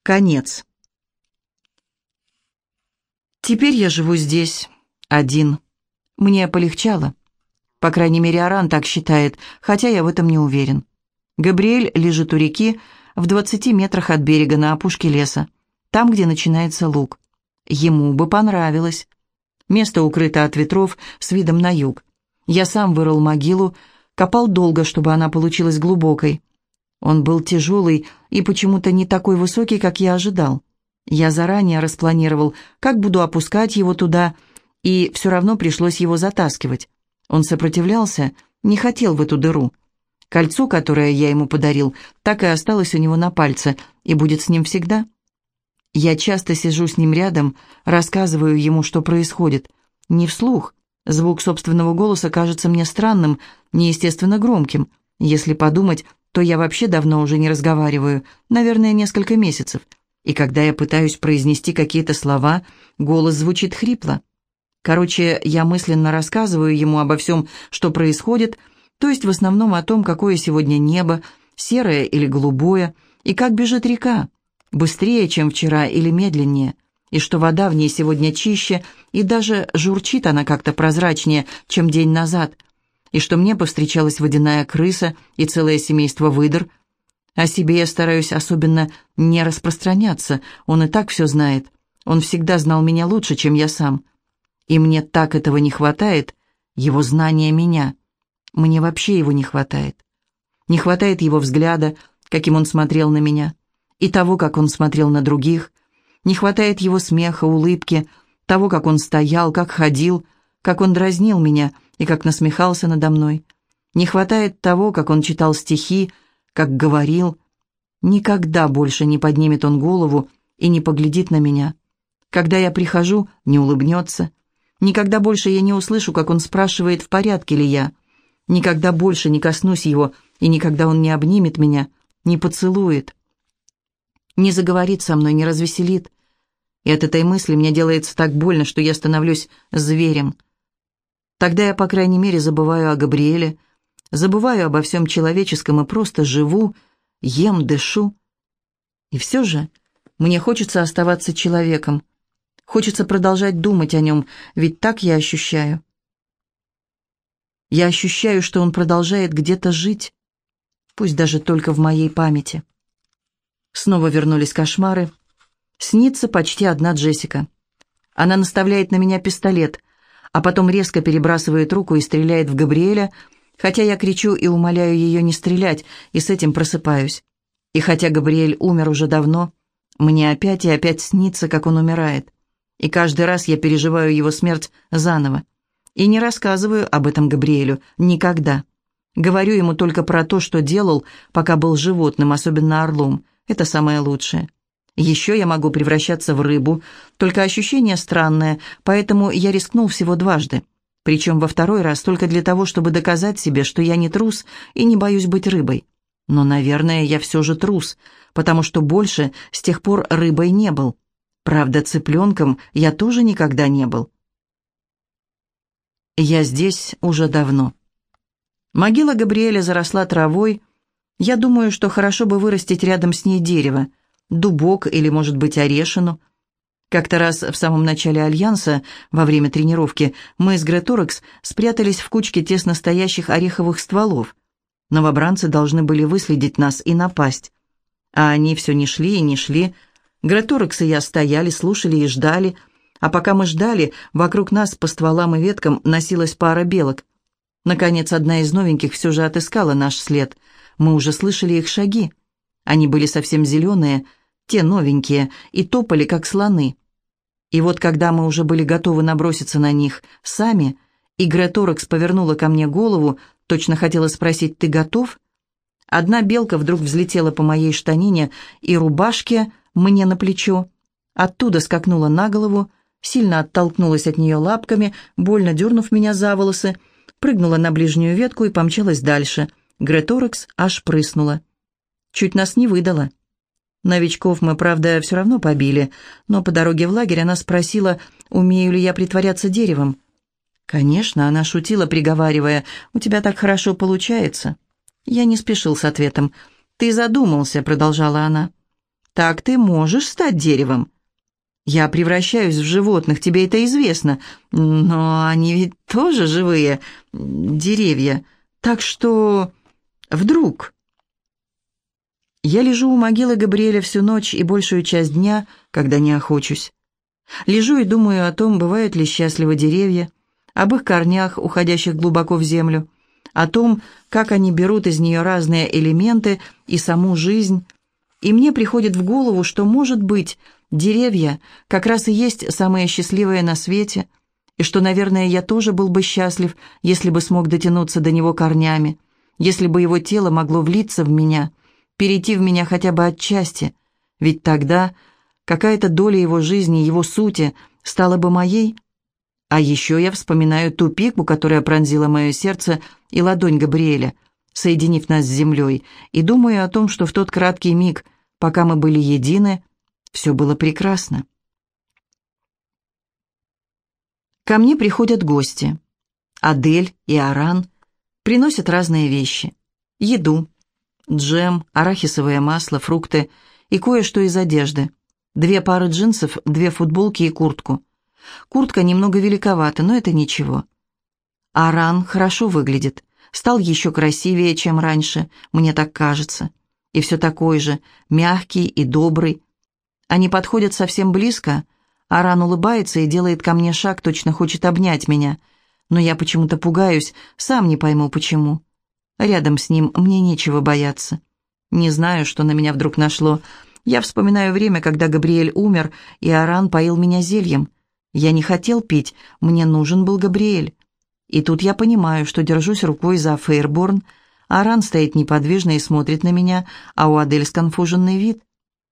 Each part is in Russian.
Конец. Теперь я живу здесь, один. Мне полегчало. По крайней мере, Аран так считает, хотя я в этом не уверен. Габриэль лежит у реки в 20 метрах от берега на опушке леса, там, где начинается луг. Ему бы понравилось. Место укрыто от ветров с видом на юг. Я сам вырыл могилу, копал долго, чтобы она получилась глубокой. Он был тяжелый и почему-то не такой высокий, как я ожидал. Я заранее распланировал, как буду опускать его туда, и все равно пришлось его затаскивать. Он сопротивлялся, не хотел в эту дыру. Кольцо, которое я ему подарил, так и осталось у него на пальце и будет с ним всегда. Я часто сижу с ним рядом, рассказываю ему, что происходит. Не вслух. Звук собственного голоса кажется мне странным, неестественно громким. Если подумать, то я вообще давно уже не разговариваю, наверное, несколько месяцев. И когда я пытаюсь произнести какие-то слова, голос звучит хрипло. Короче, я мысленно рассказываю ему обо всем, что происходит, то есть в основном о том, какое сегодня небо, серое или голубое, и как бежит река, быстрее, чем вчера или медленнее, и что вода в ней сегодня чище, и даже журчит она как-то прозрачнее, чем день назад, и что мне повстречалась водяная крыса и целое семейство выдр. О себе я стараюсь особенно не распространяться, он и так все знает, он всегда знал меня лучше, чем я сам. И мне так этого не хватает, его знания меня. Мне вообще его не хватает. Не хватает его взгляда, каким он смотрел на меня, и того, как он смотрел на других. Не хватает его смеха, улыбки, того, как он стоял, как ходил, как он дразнил меня и как насмехался надо мной. Не хватает того, как он читал стихи, как говорил. Никогда больше не поднимет он голову и не поглядит на меня. Когда я прихожу, не улыбнется. Никогда больше я не услышу, как он спрашивает, в порядке ли я. Никогда больше не коснусь его, и никогда он не обнимет меня, не поцелует, не заговорит со мной, не развеселит. И от этой мысли мне делается так больно, что я становлюсь зверем. Тогда я, по крайней мере, забываю о Габриэле, забываю обо всем человеческом и просто живу, ем, дышу. И все же мне хочется оставаться человеком. Хочется продолжать думать о нем, ведь так я ощущаю. Я ощущаю, что он продолжает где-то жить, пусть даже только в моей памяти. Снова вернулись кошмары. Снится почти одна Джессика. Она наставляет на меня пистолет, а потом резко перебрасывает руку и стреляет в Габриэля, хотя я кричу и умоляю ее не стрелять, и с этим просыпаюсь. И хотя Габриэль умер уже давно, мне опять и опять снится, как он умирает. И каждый раз я переживаю его смерть заново. И не рассказываю об этом Габриэлю никогда. Говорю ему только про то, что делал, пока был животным, особенно орлом. Это самое лучшее. Еще я могу превращаться в рыбу, только ощущение странное, поэтому я рискнул всего дважды. Причем во второй раз только для того, чтобы доказать себе, что я не трус и не боюсь быть рыбой. Но, наверное, я все же трус, потому что больше с тех пор рыбой не был. Правда, цыпленком я тоже никогда не был. Я здесь уже давно. Могила Габриэля заросла травой. Я думаю, что хорошо бы вырастить рядом с ней дерево, дубок или, может быть, орешину. Как-то раз в самом начале Альянса, во время тренировки, мы с Греторекс спрятались в кучке тесно стоящих ореховых стволов. Новобранцы должны были выследить нас и напасть. А они все не шли и не шли. Греторекс и я стояли, слушали и ждали, а пока мы ждали, вокруг нас по стволам и веткам носилась пара белок. Наконец, одна из новеньких все же отыскала наш след. Мы уже слышали их шаги. Они были совсем зеленые, те новенькие, и топали, как слоны. И вот когда мы уже были готовы наброситься на них сами, и Греторекс повернула ко мне голову, точно хотела спросить: «Ты готов?», одна белка вдруг взлетела по моей штанине и рубашке мне на плечо, оттуда скакнула на голову, сильно оттолкнулась от нее лапками, больно дернув меня за волосы, прыгнула на ближнюю ветку и помчалась дальше. Греторекс аж прыснула. Чуть нас не выдала. Новичков мы, правда, все равно побили, но по дороге в лагерь она спросила, умею ли я притворяться деревом. Конечно, она шутила, приговаривая: «У тебя так хорошо получается». Я не спешил с ответом. «Ты задумался», — продолжала она. Так ты можешь стать деревом. Я превращаюсь в животных, тебе это известно, но они ведь тоже живые деревья. Так что вдруг... Я лежу у могилы Габриэля всю ночь и большую часть дня, когда не охочусь. Лежу и думаю о том, бывают ли счастливы деревья, об их корнях, уходящих глубоко в землю, о том, как они берут из нее разные элементы и саму жизнь. И мне приходит в голову, что, может быть, деревья как раз и есть самые счастливые на свете, и что, наверное, я тоже был бы счастлив, если бы смог дотянуться до него корнями, если бы его тело могло влиться в меня, перейти в меня хотя бы отчасти, ведь тогда какая-то доля его жизни, его сути стала бы моей. А еще я вспоминаю ту пику, которая пронзила мое сердце и ладонь Габриэля, соединив нас с землей, и думаю о том, что в тот краткий миг, пока мы были едины, все было прекрасно. Ко мне приходят гости. Адель и Аран приносят разные вещи. Еду, джем, арахисовое масло, фрукты и кое-что из одежды. 2 пары джинсов, 2 футболки и куртку. Куртка немного великовата, но это ничего. Аран хорошо выглядит. Стал еще красивее, чем раньше, мне так кажется. И все такой же, мягкий и добрый. Они подходят совсем близко. Аран улыбается и делает ко мне шаг, точно хочет обнять меня. Но я почему-то пугаюсь, сам не пойму почему. Рядом с ним мне нечего бояться. Не знаю, что на меня вдруг нашло. Я вспоминаю время, когда Габриэль умер, и Аран поил меня зельем. Я не хотел пить, мне нужен был Габриэль. И тут я понимаю, что держусь рукой за Фейрборн. Аран стоит неподвижно и смотрит на меня, а у Адель сконфуженный вид.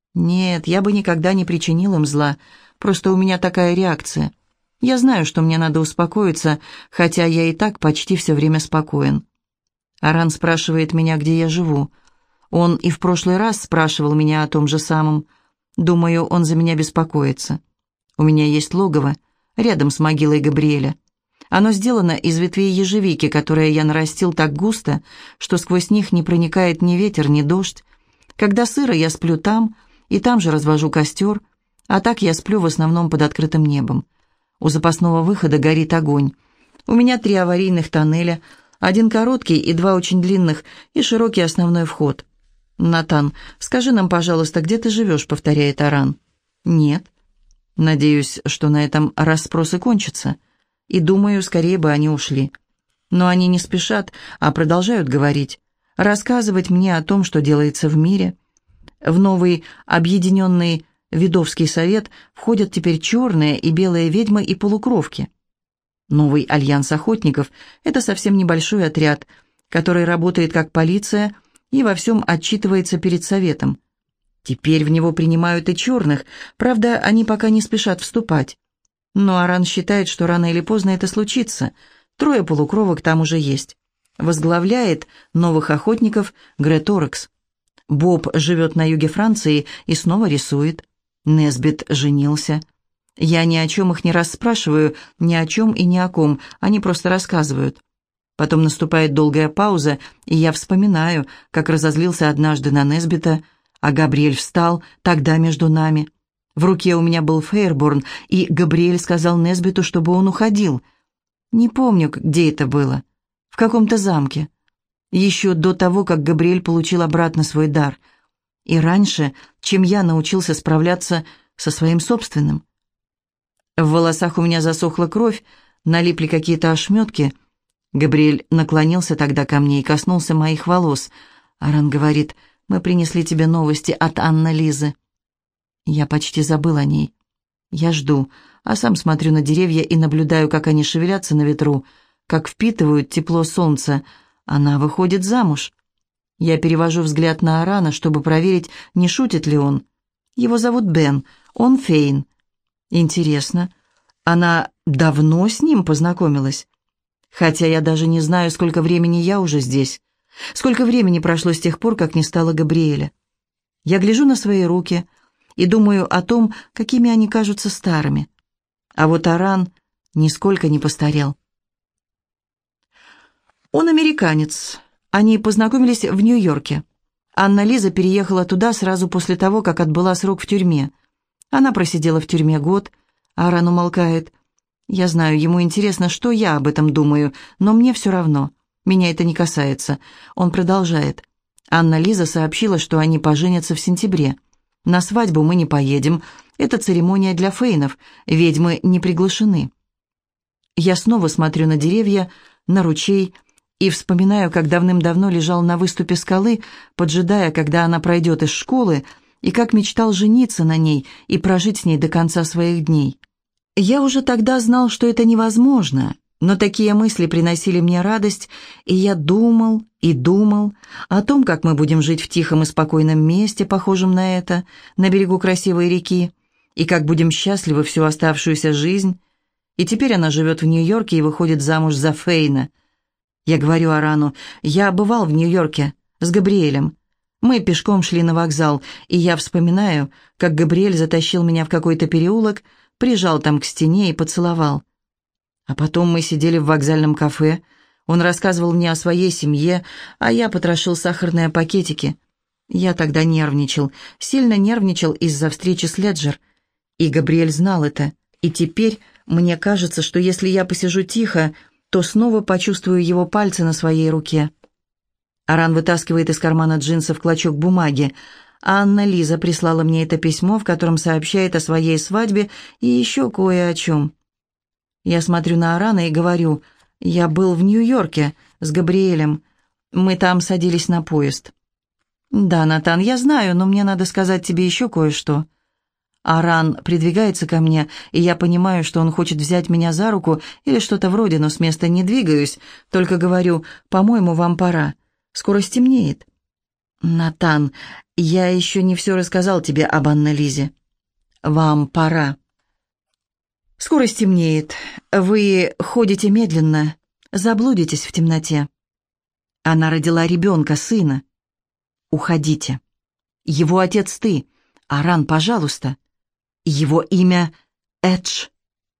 Нет, я бы никогда не причинил им зла, просто у меня такая реакция. Я знаю, что мне надо успокоиться, хотя я и так почти все время спокоен. Аран спрашивает меня, где я живу. Он и в прошлый раз спрашивал меня о том же самом. Думаю, он за меня беспокоится. У меня есть логово рядом с могилой Габриэля. Оно сделано из ветвей ежевики, которые я нарастил так густо, что сквозь них не проникает ни ветер, ни дождь. Когда сыро, я сплю там, и там же развожу костер, а так я сплю в основном под открытым небом. У запасного выхода горит огонь. У меня 3 аварийных тоннеля, 1 короткий и 2 очень длинных, и широкий основной вход. «Натан, скажи нам, пожалуйста, где ты живешь?» — повторяет Аран. «Нет». Надеюсь, что на этом расспросы кончатся. И думаю, скорее бы они ушли. Но они не спешат, а продолжают говорить, рассказывать мне о том, что делается в мире. В новый объединенный Видовский совет входят теперь черные и белые ведьмы и полукровки. Новый альянс охотников – это совсем небольшой отряд, который работает как полиция и во всем отчитывается перед советом. Теперь в него принимают и черных, правда, они пока не спешат вступать. Но Аран считает, что рано или поздно это случится. 3 полукровок там уже есть. Возглавляет новых охотников Греторекс. Боб живет на юге Франции и снова рисует. Несбит женился. Я ни о чем их не расспрашиваю, ни о чем и ни о ком, они просто рассказывают. Потом наступает долгая пауза, и я вспоминаю, как разозлился однажды на Несбита, а Габриэль встал тогда между нами. В руке у меня был Фейрборн, и Габриэль сказал Несбиту, чтобы он уходил. Не помню, где это было. В каком-то замке. Еще до того, как Габриэль получил обратно свой дар. И раньше, чем я научился справляться со своим собственным. В волосах у меня засохла кровь, налипли какие-то ошметки. Габриэль наклонился тогда ко мне и коснулся моих волос. Аран говорит: «Мы принесли тебе новости от Анна-Лизы». Я почти забыл о ней. Я жду, а сам смотрю на деревья и наблюдаю, как они шевелятся на ветру, как впитывают тепло солнца. Она выходит замуж. Я перевожу взгляд на Арана, чтобы проверить, не шутит ли он. Его зовут Бен, он Фейн. Интересно, она давно с ним познакомилась? Хотя я даже не знаю, сколько времени я уже здесь. Сколько времени прошло с тех пор, как не стало Габриэля. Я гляжу на свои руки и думаю о том, какими они кажутся старыми. А вот Аран нисколько не постарел. Он американец. Они познакомились в Нью-Йорке. Анна-Лиза переехала туда сразу после того, как отбыла срок в тюрьме. Она просидела в тюрьме год. Аран умолкает. Я знаю, ему интересно, что я об этом думаю, но мне все равно. Меня это не касается. Он продолжает. Анна-Лиза сообщила, что они поженятся в сентябре. На свадьбу мы не поедем. Это церемония для фейнов. Ведьмы не приглашены. Я снова смотрю на деревья, на ручей и вспоминаю, как давным-давно лежал на выступе скалы, поджидая, когда она пройдет из школы, и как мечтал жениться на ней и прожить с ней до конца своих дней. Я уже тогда знал, что это невозможно, но такие мысли приносили мне радость, и я думал и думал о том, как мы будем жить в тихом и спокойном месте, похожем на это, на берегу красивой реки, и как будем счастливы всю оставшуюся жизнь. И теперь она живет в Нью-Йорке и выходит замуж за Фейна. Я говорю Арану, я бывал в Нью-Йорке с Габриэлем. Мы пешком шли на вокзал, и я вспоминаю, как Габриэль затащил меня в какой-то переулок, прижал там к стене и поцеловал. А потом мы сидели в вокзальном кафе. Он рассказывал мне о своей семье, а я потрошил сахарные пакетики. Я тогда нервничал, сильно нервничал из-за встречи с Леджер. И Габриэль знал это. И теперь мне кажется, что если я посижу тихо, то снова почувствую его пальцы на своей руке. Аран вытаскивает из кармана джинсов клочок бумаги. Анна-Лиза прислала мне это письмо, в котором сообщает о своей свадьбе и еще кое о чем. Я смотрю на Арана и говорю, я был в Нью-Йорке с Габриэлем. Мы там садились на поезд. Да, Натан, я знаю, но мне надо сказать тебе еще кое-что. Аран придвигается ко мне, и я понимаю, что он хочет взять меня за руку или что-то вроде, но с места не двигаюсь, только говорю, по-моему, вам пора. Скоро стемнеет. Натан, я еще не все рассказал тебе об Анна-Лизе. Вам пора. Скоро стемнеет. Вы ходите медленно, заблудитесь в темноте. Она родила ребенка, сына. Уходите. Его отец ты. Аран, пожалуйста. Его имя Эдж.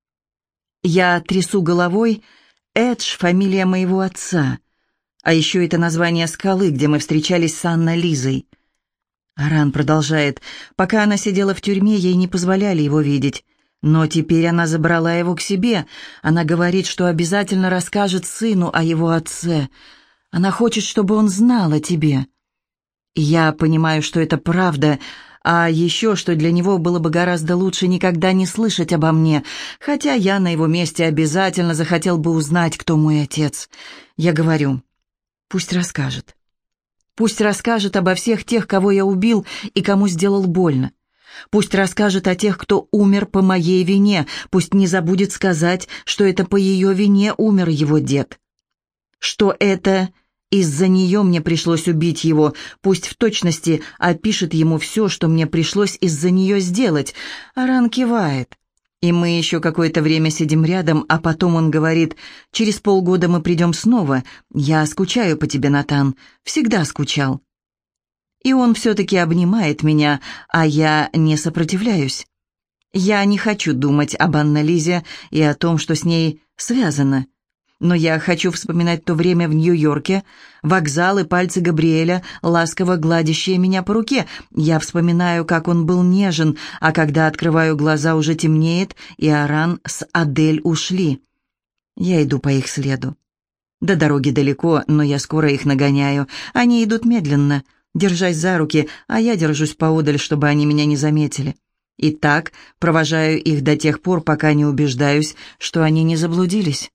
Я трясу головой. Эдж — фамилия моего отца. А еще это название скалы, где мы встречались с Анной-Лизой. Аран продолжает. Пока она сидела в тюрьме, ей не позволяли его видеть. Но теперь она забрала его к себе. Она говорит, что обязательно расскажет сыну о его отце. Она хочет, чтобы он знал о тебе. И я понимаю, что это правда, а еще, что для него было бы гораздо лучше никогда не слышать обо мне, хотя я на его месте обязательно захотел бы узнать, кто мой отец. Я говорю, пусть расскажет. Пусть расскажет обо всех тех, кого я убил и кому сделал больно. Пусть расскажет о тех, кто умер по моей вине. Пусть не забудет сказать, что это по ее вине умер его дед. Что это из-за нее мне пришлось убить его. Пусть в точности опишет ему все, что мне пришлось из-за нее сделать. Аран кивает. И мы еще какое-то время сидим рядом, а потом он говорит, «Через полгода мы придем снова. Я скучаю по тебе, Натан. Всегда скучал». И он все-таки обнимает меня, а я не сопротивляюсь. Я не хочу думать об Анна-Лизе и о том, что с ней связано. Но я хочу вспоминать то время в Нью-Йорке, вокзал и пальцы Габриэля, ласково гладящие меня по руке. Я вспоминаю, как он был нежен, а когда открываю глаза, уже темнеет, и Аран с Адель ушли. Я иду по их следу. До дороги далеко, но я скоро их нагоняю. Они идут медленно, держась за руки, а я держусь поодаль, чтобы они меня не заметили. И так провожаю их до тех пор, пока не убеждаюсь, что они не заблудились.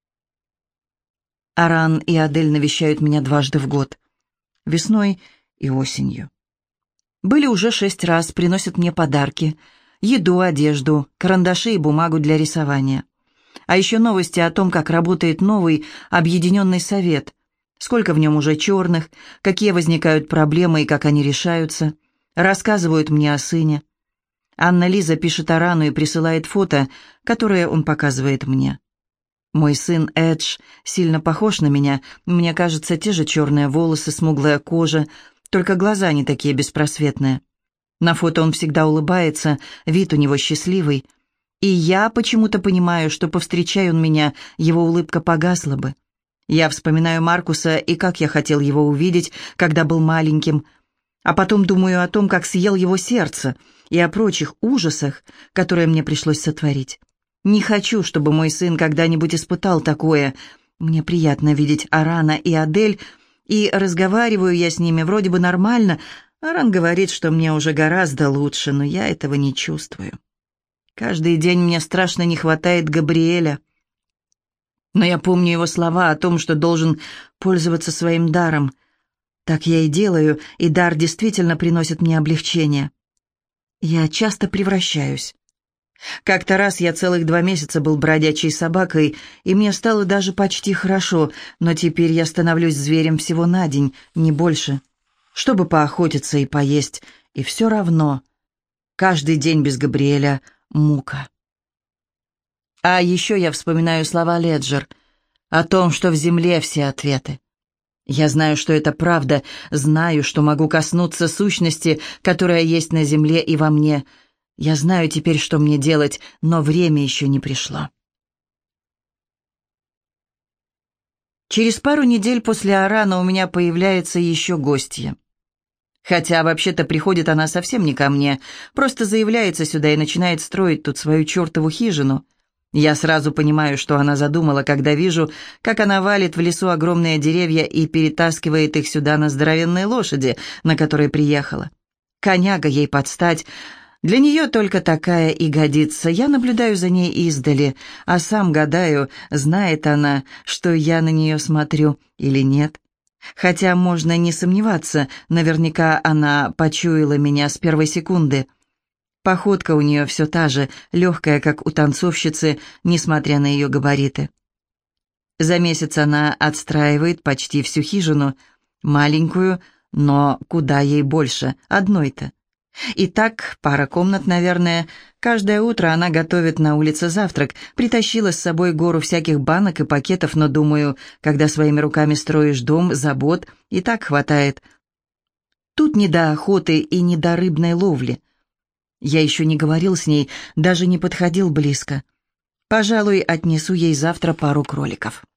Аран и Адель навещают меня дважды в год. Весной и осенью. Были уже 6 раз, приносят мне подарки. Еду, одежду, карандаши и бумагу для рисования. А еще новости о том, как работает новый объединенный совет. Сколько в нем уже черных, какие возникают проблемы и как они решаются. Рассказывают мне о сыне. Анна-Лиза пишет Арану и присылает фото, которое он показывает мне. Мой сын Эдж сильно похож на меня. Мне кажется, те же черные волосы, смуглая кожа, только глаза не такие беспросветные. На фото он всегда улыбается, вид у него счастливый. И я почему-то понимаю, что повстречай он меня, его улыбка погасла бы. Я вспоминаю Маркуса и как я хотел его увидеть, когда был маленьким. А потом думаю о том, как съел его сердце, и о прочих ужасах, которые мне пришлось сотворить. Не хочу, чтобы мой сын когда-нибудь испытал такое. Мне приятно видеть Арана и Адель, и разговариваю я с ними вроде бы нормально. Аран говорит, что мне уже гораздо лучше, но я этого не чувствую. Каждый день мне страшно не хватает Габриэля. Но я помню его слова о том, что должен пользоваться своим даром. Так я и делаю, и дар действительно приносит мне облегчение. Я часто превращаюсь. Как-то раз я целых 2 месяца был бродячей собакой, и мне стало даже почти хорошо, но теперь я становлюсь зверем всего на день, не больше, чтобы поохотиться и поесть, и все равно каждый день без Габриэля — мука. А еще я вспоминаю слова Леджер о том, что в земле все ответы. Я знаю, что это правда, знаю, что могу коснуться сущности, которая есть на земле и во мне. Я знаю теперь, что мне делать, но время еще не пришло. Через пару недель после Арана у меня появляется еще гостья. Хотя вообще-то приходит она совсем не ко мне, просто заявляется сюда и начинает строить тут свою чертову хижину. Я сразу понимаю, что она задумала, когда вижу, как она валит в лесу огромные деревья и перетаскивает их сюда на здоровенной лошади, на которой приехала. Коняга ей подстать. Для нее только такая и годится. Я наблюдаю за ней издали, а сам гадаю, знает она, что я на нее смотрю или нет. Хотя можно не сомневаться, наверняка она почуяла меня с первой секунды. Походка у нее все та же, легкая, как у танцовщицы, несмотря на ее габариты. За месяц она отстраивает почти всю хижину, маленькую, но куда ей больше, одной-то. И так, пара комнат, наверное. Каждое утро она готовит на улице завтрак, притащила с собой гору всяких банок и пакетов, но, думаю, когда своими руками строишь дом, забот и так хватает. Тут не до охоты и не до рыбной ловли. Я еще не говорил с ней, даже не подходил близко. Пожалуй, отнесу ей завтра пару кроликов.